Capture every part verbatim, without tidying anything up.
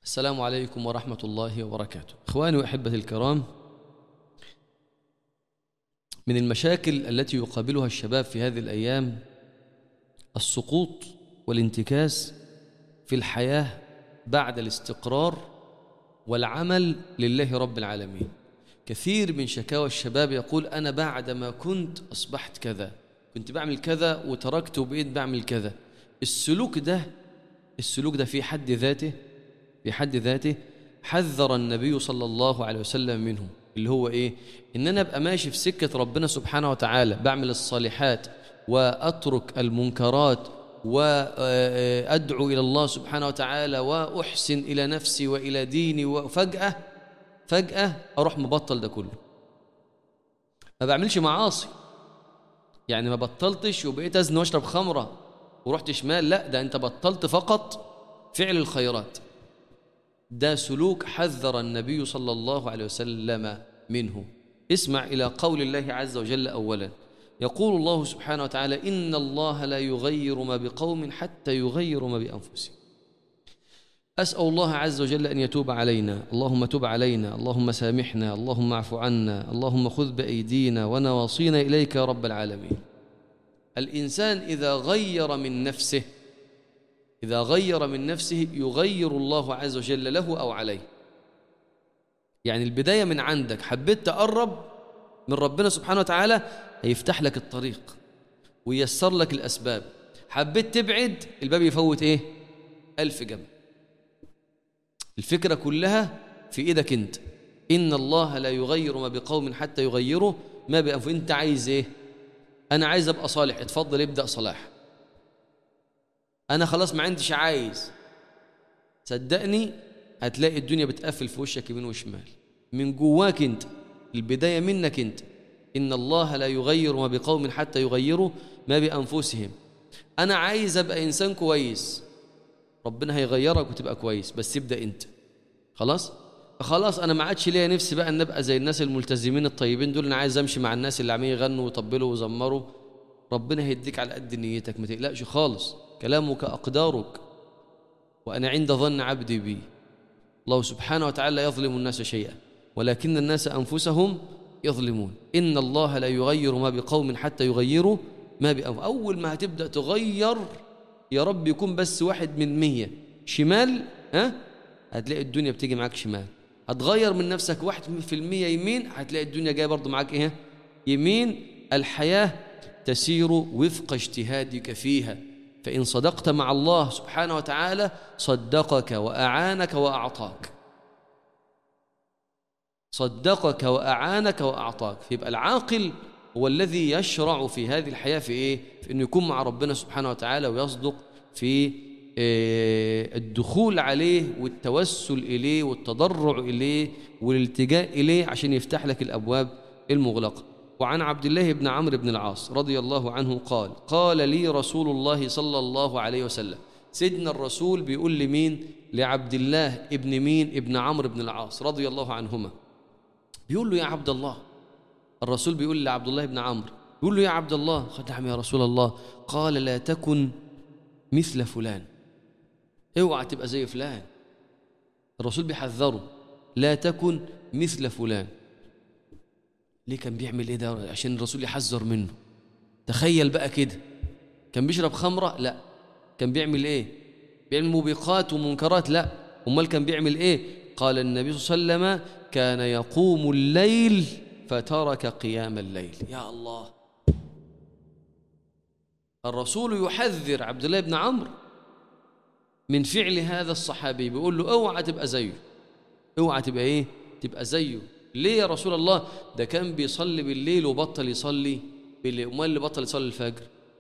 السلام عليكم ورحمة الله وبركاته. إخواني وأحبتي الكرام، من المشاكل التي يقابلها الشباب في هذه الأيام السقوط والانتكاس في الحياة بعد الاستقرار والعمل لله رب العالمين. كثير من شكاوى الشباب يقول أنا بعد ما كنت أصبحت كذا، كنت بعمل كذا وتركت وبقيت بعمل كذا. السلوك ده السلوك ده في حد ذاته في حد ذاته حذر النبي صلى الله عليه وسلم منه، اللي هو إيه؟ إن أنا أبقى ماشي في سكة ربنا سبحانه وتعالى، بعمل الصالحات وأترك المنكرات وأدعو إلى الله سبحانه وتعالى وأحسن إلى نفسي وإلى ديني، وفجأة فجأة أروح مبطل ده كله. ما بعملش معاصي، يعني ما بطلتش وبقيت أزن وأشرب خمرة ورحت شمال، لا، ده أنت بطلت فقط فعل الخيرات. ده سلوك حذر النبي صلى الله عليه وسلم منه. اسمع إلى قول الله عز وجل. أولا يقول الله سبحانه وتعالى: إن الله لا يغير ما بقوم حتى يغيروا ما بأنفسهم. أسأل الله عز وجل أن يتوب علينا، اللهم تب علينا، اللهم سامحنا، اللهم اعف عنا، اللهم خذ بأيدينا ونواصينا إليك يا رب العالمين. الإنسان إذا غير من نفسه إذا غير من نفسه يغير الله عز وجل له أو عليه. يعني البداية من عندك، حبيت تقرب من ربنا سبحانه وتعالى هيفتح لك الطريق وييسر لك الأسباب. حبيت تبعد، الباب يفوت إيه؟ ألف جنب. الفكرة كلها في إيدك أنت. إن الله لا يغير ما بقوم حتى يغيروا ما بأنفسهم. أنت عايز إيه؟ أنا عايز أبقى صالح، اتفضل ابدأ صلاح. أنا خلاص ما عنديش عايز، صدقني هتلاقي الدنيا بتقفل في وشك يمين وشمال. من جواك أنت، البداية منك أنت. إن الله لا يغير ما بقوم حتى يغيروا ما بأنفسهم. أنا عايز أبقى إنسان كويس، ربنا هيغيرك وتبقى كويس، بس ابدأ أنت. خلاص خلاص أنا ما عادش ليا نفسي بقى أن أبقى زي الناس الملتزمين الطيبين دول، أنا عايز أمشي مع الناس اللي عمالين يغنوا ويطبلوا ويزمروا. ربنا هيديك على قد نيتك، ما تقلقش خالص. كلامك أقدارك، وأنا عند ظن عبدي بي. الله سبحانه وتعالى لا يظلم الناس شيئا ولكن الناس أنفسهم يظلمون. إن الله لا يغير ما بقوم حتى يغيروا ما بأنفسهم. أول ما هتبدأ تغير، يا رب يكون بس واحد من مية شمال، ها هتلاقي الدنيا بتيجي معاك شمال. هتغير من نفسك واحد في المية يمين، هتلاقي الدنيا جاية برضو معاك إيه؟ يمين. الحياة تسير وفق اجتهادك فيها، فإن صدقت مع الله سبحانه وتعالى صدقك وأعانك وأعطاك. صدقك وأعانك وأعطاك. يبقى العاقل هو الذي يشرع في هذه الحياة في إيه؟ في أنه يكون مع ربنا سبحانه وتعالى ويصدق في الدخول عليه والتوسل إليه والتضرع إليه والالتجاء إليه عشان يفتح لك الأبواب المغلقة. وعن عبد الله بن عمرو بن العاص رضي الله عنه قال: قال لي رسول الله صلى الله عليه وسلم. سيدنا الرسول بيقول لمين؟ لعبد الله ابن مين؟ ابن عمرو بن العاص رضي الله عنهما. بيقول له: يا عبد الله. الرسول بيقول لعبد الله بن عمرو، بيقول له: يا عبد الله. قال: نعم يا رسول الله. قال: لا تكن مثل فلان، اوعى تبقى زي فلان. الرسول بيحذره: لا تكن مثل فلان. ليه كان بيعمل ايه ده؟ عشان الرسول يحذر منه. تخيل بقى كده، كان بيشرب خمرة؟ لا. كان بيعمل ايه؟ بيعمل موبقات ومنكرات؟ لا. امال كان بيعمل ايه؟ قال النبي صلى الله عليه وسلم: كان يقوم الليل فترك قيام الليل. يا الله، الرسول يحذر عبد الله بن عمرو من فعل هذا الصحابي، بيقول له: اوعى تبقى زيه، اوعى تبقى ايه؟ تبقى زيه. ليه يا رسول الله؟ ده كان بيصلي بالليل وبطل يصلي بالليل. امال اللي بطل يصلي الفجر،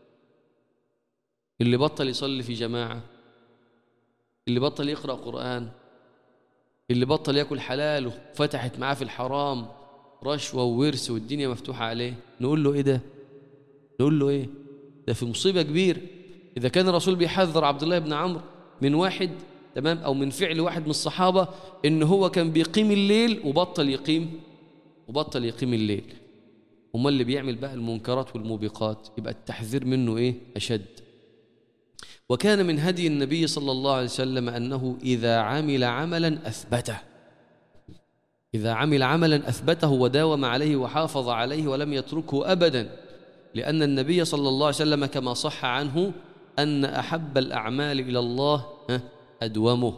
اللي بطل يصلي في جماعة، اللي بطل يقرأ قرآن، اللي بطل ياكل حلال وفتحت معاه في الحرام رشوة وورث والدنيا مفتوحة عليه، نقول له ايه ده؟ نقول له ايه؟ ده في مصيبة كبيرة. إذا كان الرسول بيحذر عبد الله بن عمرو من واحد، تمام، أو من فعل واحد من الصحابة، إن هو كان بيقيم الليل وبطل يقيم وبطل يقيم الليل، أمال اللي بيعمل بقى المنكرات والموبقات يبقى التحذير منه إيه؟ أشد. وكان من هدي النبي صلى الله عليه وسلم أنه إذا عمل عملا أثبته، إذا عمل عملا أثبته وداوم عليه وحافظ عليه ولم يتركه أبدا، لأن النبي صلى الله عليه وسلم كما صح عنه أن أحب الأعمال إلى الله أدومه.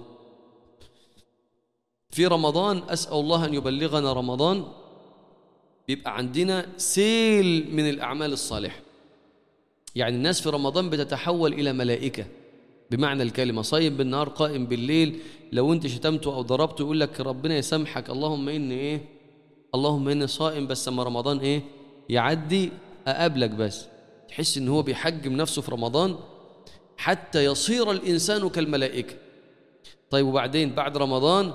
في رمضان أسأل الله أن يبلغنا رمضان بيبقى عندنا سيل من الأعمال الصالحة، يعني الناس في رمضان بتتحول إلى ملائكة بمعنى الكلمة، صايم بالنهار قائم بالليل، لو أنت شتمته أو ضربته يقول لك ربنا يسامحك، اللهم إني إيه، اللهم إني صائم بس أما رمضان إيه يعدي أقابلك. بس تحس إن هو بيحجم نفسه في رمضان حتى يصير الإنسان كالملائكة. طيب وبعدين بعد رمضان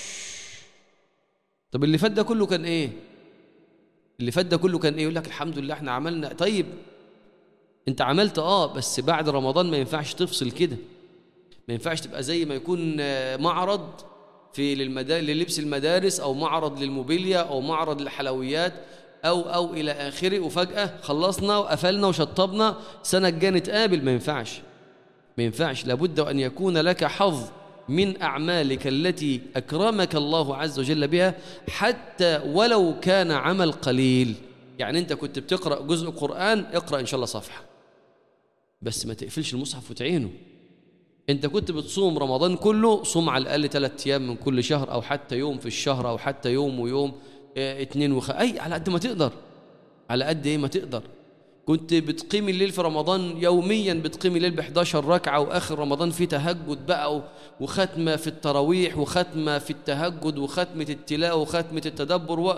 طب اللي فات ده كله كان إيه؟ اللي فات ده كله كان إيه؟ يقول لك الحمد لله إحنا عملنا. طيب أنت عملت آه بس بعد رمضان ما ينفعش تفصل كده، ما ينفعش تبقى زي ما يكون معرض في للمدارس للبس المدارس أو معرض للموبيليا أو معرض للحلويات أو أو إلى آخره، وفجأة خلصنا وقفلنا وشطبنا سنة الجاية نتقابل. ما ينفعش، ما ينفعش. لابد أن يكون لك حظ من أعمالك التي أكرمك الله عز وجل بها، حتى ولو كان عمل قليل. يعني أنت كنت بتقرأ جزء قرآن، اقرأ إن شاء الله صفحة بس ما تقفلش المصحف وتعينه. أنت كنت بتصوم رمضان كله، صوم على الأقل ثلاثة أيام من كل شهر، أو حتى يوم في الشهر، أو حتى يوم ويوم، اه اتنين وخ... أي على قد ما تقدر، على قد إيه ما تقدر. كنت بتقيم الليل في رمضان يوميا، بتقيم الليل بإحدى عشرة ركعة، وآخر رمضان في تهجد بقى وختمة في التراويح وختمة في التهجد وختمة التلاوة وختمة التدبر، و...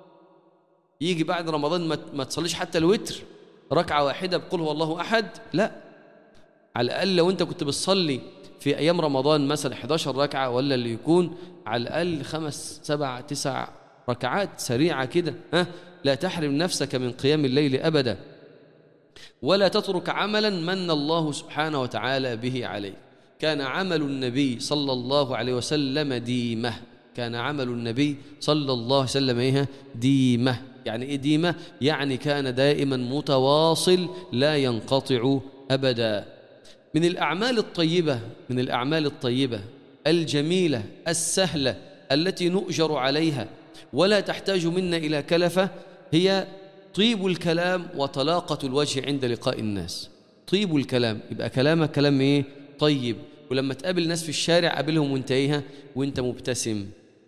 يجي بعد رمضان ما, ما تصليش حتى الوتر ركعة واحدة بقول هو الله أحد. لا، على الأقل لو أنت كنت بتصلي في أيام رمضان مثلا إحدى عشرة ركعة، ولا اللي يكون على الأقل خمس سبع تسع ركعات سريعة كده، ها، لا تحرم نفسك من قيام الليل أبدا، ولا تترك عملا من الله سبحانه وتعالى به عليه. كان عمل النبي صلى الله عليه وسلم ديمة، كان عمل النبي صلى الله عليه وسلم إيه؟ ديمة. يعني إيه ديمة؟ يعني كان دائما متواصل لا ينقطع أبدا. من الأعمال الطيبة، من الأعمال الطيبة الجميلة السهلة التي نؤجر عليها ولا تحتاج منا إلى كلفة، هي طيب الكلام وطلاقة الوجه عند لقاء الناس. طيب الكلام، يبقى كلامك كلام إيه؟ طيب. ولما تقابل ناس في الشارع قابلهم وانت إيه؟ وانت مبتسم.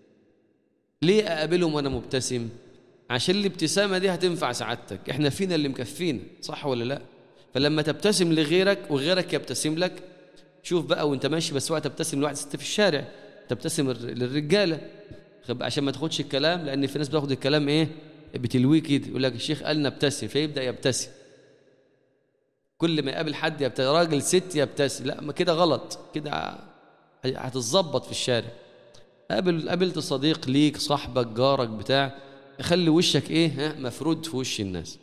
ليه أقابلهم وأنا مبتسم؟ عشان الابتسامة دي هتنفع سعادتك. احنا فينا اللي مكفينا، صح ولا لا؟ فلما تبتسم لغيرك وغيرك يبتسم لك، شوف بقى وانت ماشي بس وقت تبتسم لواحد ست في الشارع، تبتسم للرجالة عشان ما تاخدش الكلام، لأن في ناس بتاخد الكلام إيه؟ بتلويه كده، يقول لك الشيخ قال نبتسم، فيبدأ يبتسم. كل ما يقابل حد يبتسم، راجل ست يبتسم، لا ما كده غلط، كده هتتظبط في الشارع. قابل قابلت صديق ليك، صاحبك، جارك، بتاع، خلي وشك إيه؟ ها، مفرود في وش الناس،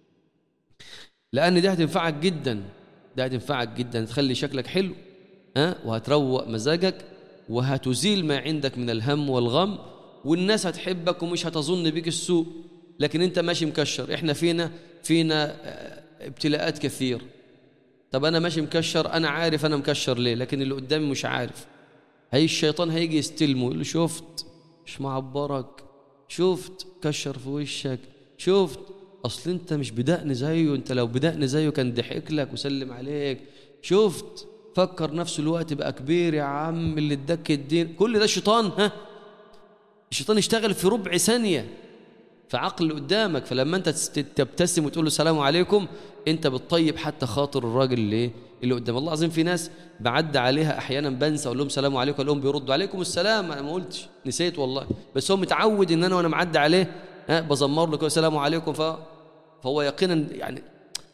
لأن دي هتنفعك جدا، ده هتنفعك جدا، تخلي شكلك حلو، ها، وهتروق مزاجك، وهتزيل ما عندك من الهم والغم، والناس هتحبك ومش هتظن بك السوء. لكن انت ماشي مكشر، احنا فينا فينا ابتلاءات كثير. طب انا ماشي مكشر، انا عارف انا مكشر ليه، لكن اللي قدامي مش عارف. هي الشيطان هيجي يستلمه، يقول له شفت مش معبرك، شفت كشر في وشك، شفت اصل انت مش بدقن زيه، انت لو بدقن زيه كان ضحك لك وسلم عليك، شفت فكر نفسه الوقت بقى كبير يا عم اللي اداك الدين. كل ده الشيطان، ها، الشيطان يشتغل في ربع ثانية في عقل اللي قدامك. فلما انت تبتسم وتقول له السلام عليكم، انت بتطيب حتى خاطر الراجل اللي اللي قدام. الله العظيم في ناس بعد عليها احيانا بنسى اقول لهم السلام عليكم، اقول لهم بيردوا عليكم السلام، انا ما قلتش، نسيت والله، بس هو متعود ان انا وانا معدي عليه ها بزمر له السلام عليكم، ف... فهو يقينا يعني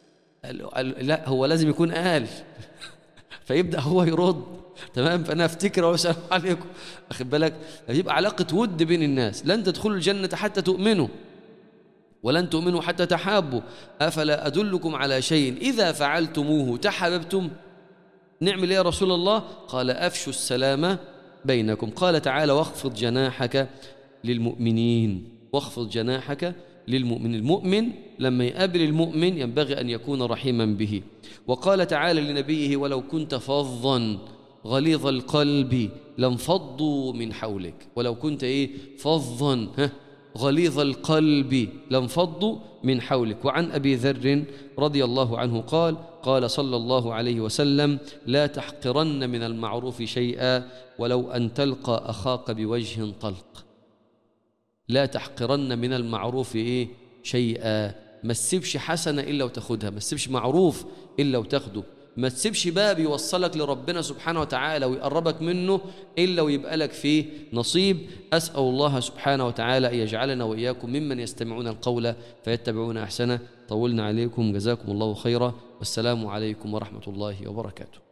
لا هو لازم يكون قال فيبدأ هو يرد، تمام، فأنا أفتكر أقول السلام عليكم، أخذ بالك، يبقى علاقة ود بين الناس. لن تدخلوا الجنة حتى تؤمنوا، ولن تؤمنوا حتى تحابوا، أفلا أدلكم على شيء إذا فعلتموه تحاببتم؟ نعمل إيه يا رسول الله؟ قال أفشوا السلام بينكم. قال تعالى واخفض جناحك للمؤمنين، واخفض جناحك للمؤمن. المؤمن لما يقابل المؤمن ينبغي أن يكون رحيما به. وقال تعالى لنبيه: ولو كنت فظا غليظ القلب لانفضوا من حولك. ولو كنت إيه؟ فظا ها غليظ القلب لانفضوا من حولك. وعن أبي ذر رضي الله عنه قال: قال صلى الله عليه وسلم: لا تحقرن من المعروف شيئا ولو أن تلقى أخاك بوجه طلق. لا تحقرن من المعروف إيه؟ شيئا. ما تسيبش حسنة إلا وتاخدها، ما تسيبش معروف إلا وتاخده، ما تسيبش باب يوصلك لربنا سبحانه وتعالى ويقربك منه إلا ويبقى لك فيه نصيب. أسأل الله سبحانه وتعالى أن يجعلنا وإياكم ممن يستمعون القول فيتبعون أحسنه. طولنا عليكم، جزاكم الله خيرا، والسلام عليكم ورحمة الله وبركاته.